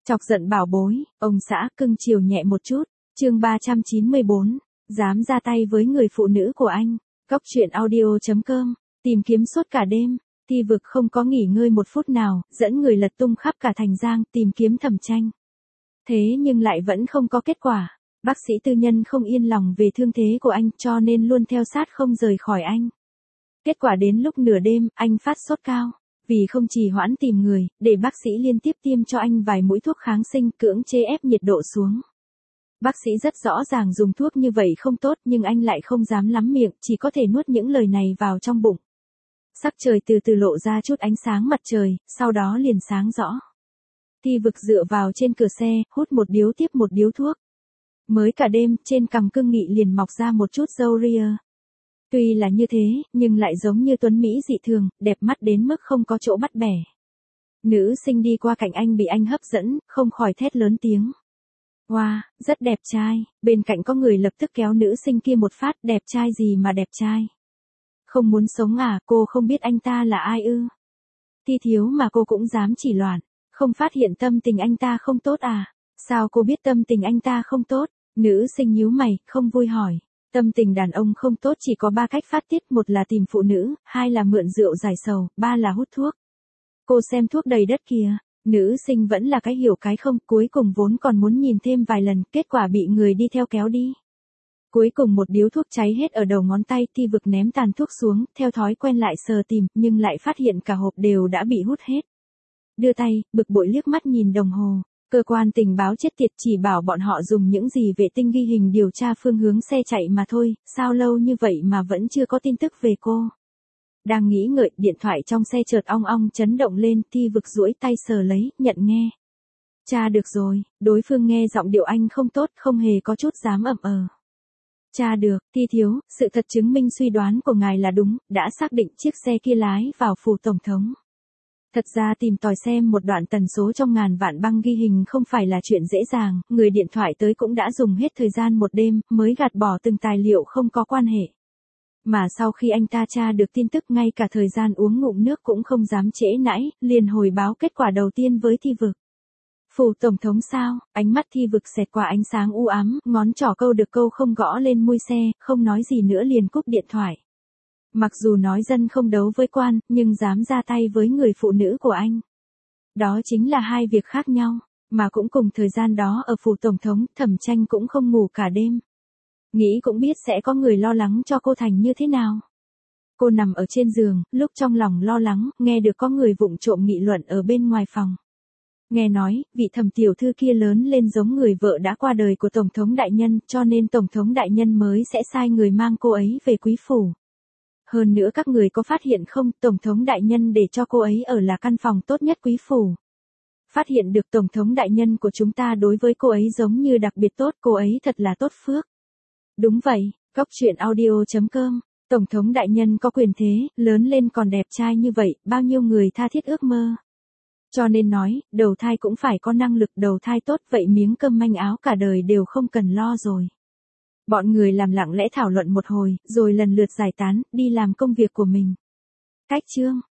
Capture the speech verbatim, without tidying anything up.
Chọc giận bảo bối, ông xã cưng chiều nhẹ một chút. Chương ba trăm chín mươi bốn, dám ra tay với người phụ nữ của anh. Góc truyện audio chấm com, tìm kiếm suốt cả đêm, Thi Vực không có nghỉ ngơi một phút nào, dẫn người lật tung khắp cả thành Giang tìm kiếm Thẩm Tranh. Thế nhưng lại vẫn không có kết quả. Bác sĩ tư nhân không yên lòng về thương thế của anh cho nên luôn theo sát không rời khỏi anh. Kết quả đến lúc nửa đêm, anh phát sốt cao. Vì không trì hoãn tìm người, để bác sĩ liên tiếp tiêm cho anh vài mũi thuốc kháng sinh cưỡng chế ép nhiệt độ xuống. Bác sĩ rất rõ ràng dùng thuốc như vậy không tốt nhưng anh lại không dám lắm miệng, chỉ có thể nuốt những lời này vào trong bụng. Sắc trời từ từ lộ ra chút ánh sáng mặt trời, sau đó liền sáng rõ. Thi Vực dựa vào trên cửa xe, hút một điếu tiếp một điếu thuốc. Mới cả đêm, trên cằm cưng nghị liền mọc ra một chút râu ria. Tuy là như thế, nhưng lại giống như tuấn Mỹ dị thường, đẹp mắt đến mức không có chỗ bắt bẻ. Nữ sinh đi qua cạnh anh bị anh hấp dẫn, không khỏi thét lớn tiếng. Wow, rất đẹp trai, bên cạnh có người lập tức kéo nữ sinh kia một phát, đẹp trai gì mà đẹp trai. Không muốn sống à, cô không biết anh ta là ai ư. Thi thiếu mà cô cũng dám chỉ loạn, không phát hiện tâm tình anh ta không tốt à, sao cô biết tâm tình anh ta không tốt, nữ sinh nhíu mày, không vui hỏi. Tâm tình đàn ông không tốt chỉ có ba cách phát tiết, một là tìm phụ nữ, hai là mượn rượu giải sầu, ba là hút thuốc. Cô xem thuốc đầy đất kìa, nữ sinh vẫn là cái hiểu cái không, cuối cùng vốn còn muốn nhìn thêm vài lần, kết quả bị người đi theo kéo đi. Cuối cùng một điếu thuốc cháy hết ở đầu ngón tay, Thi Vực ném tàn thuốc xuống, theo thói quen lại sờ tìm, nhưng lại phát hiện cả hộp đều đã bị hút hết. Đưa tay, bực bội liếc mắt nhìn đồng hồ. Cơ quan tình báo chết tiệt chỉ bảo bọn họ dùng những gì vệ tinh ghi hình điều tra phương hướng xe chạy mà thôi, sao lâu như vậy mà vẫn chưa có tin tức về cô. Đang nghĩ ngợi, điện thoại trong xe chợt ong ong chấn động lên, Thi Vực duỗi tay sờ lấy, nhận nghe. Cha được rồi, đối phương nghe giọng điệu anh không tốt, không hề có chút dám ậm ờ. Cha được, Thi thiếu, sự thật chứng minh suy đoán của ngài là đúng, đã xác định chiếc xe kia lái vào phủ tổng thống. Thật ra tìm tòi xem một đoạn tần số trong ngàn vạn băng ghi hình không phải là chuyện dễ dàng, người điện thoại tới cũng đã dùng hết thời gian một đêm, mới gạt bỏ từng tài liệu không có quan hệ. Mà sau khi anh ta tra được tin tức ngay cả thời gian uống ngụm nước cũng không dám trễ nãy, liền hồi báo kết quả đầu tiên với Thi Vực. Phủ tổng thống sao, ánh mắt Thi Vực xẹt qua ánh sáng u ám, ngón trỏ câu được câu không gõ lên mui xe, không nói gì nữa liền cúp điện thoại. Mặc dù nói dân không đấu với quan, nhưng dám ra tay với người phụ nữ của anh. Đó chính là hai việc khác nhau, mà cũng cùng thời gian đó ở phủ tổng thống, Thẩm Tranh cũng không ngủ cả đêm. Nghĩ cũng biết sẽ có người lo lắng cho cô thành như thế nào. Cô nằm ở trên giường, lúc trong lòng lo lắng, nghe được có người vụng trộm nghị luận ở bên ngoài phòng. Nghe nói, vị Thẩm tiểu thư kia lớn lên giống người vợ đã qua đời của Tổng thống đại nhân, cho nên Tổng thống đại nhân mới sẽ sai người mang cô ấy về quý phủ. Hơn nữa các người có phát hiện không, Tổng thống đại nhân để cho cô ấy ở là căn phòng tốt nhất quý phủ. Phát hiện được Tổng thống đại nhân của chúng ta đối với cô ấy giống như đặc biệt tốt, cô ấy thật là tốt phước. Đúng vậy, góc truyện audio chấm com, Tổng thống đại nhân có quyền thế, lớn lên còn đẹp trai như vậy, bao nhiêu người tha thiết ước mơ. Cho nên nói, đầu thai cũng phải có năng lực, đầu thai tốt vậy miếng cơm manh áo cả đời đều không cần lo rồi. Bọn người làm lặng lẽ thảo luận một hồi, rồi lần lượt giải tán, đi làm công việc của mình. Cách chương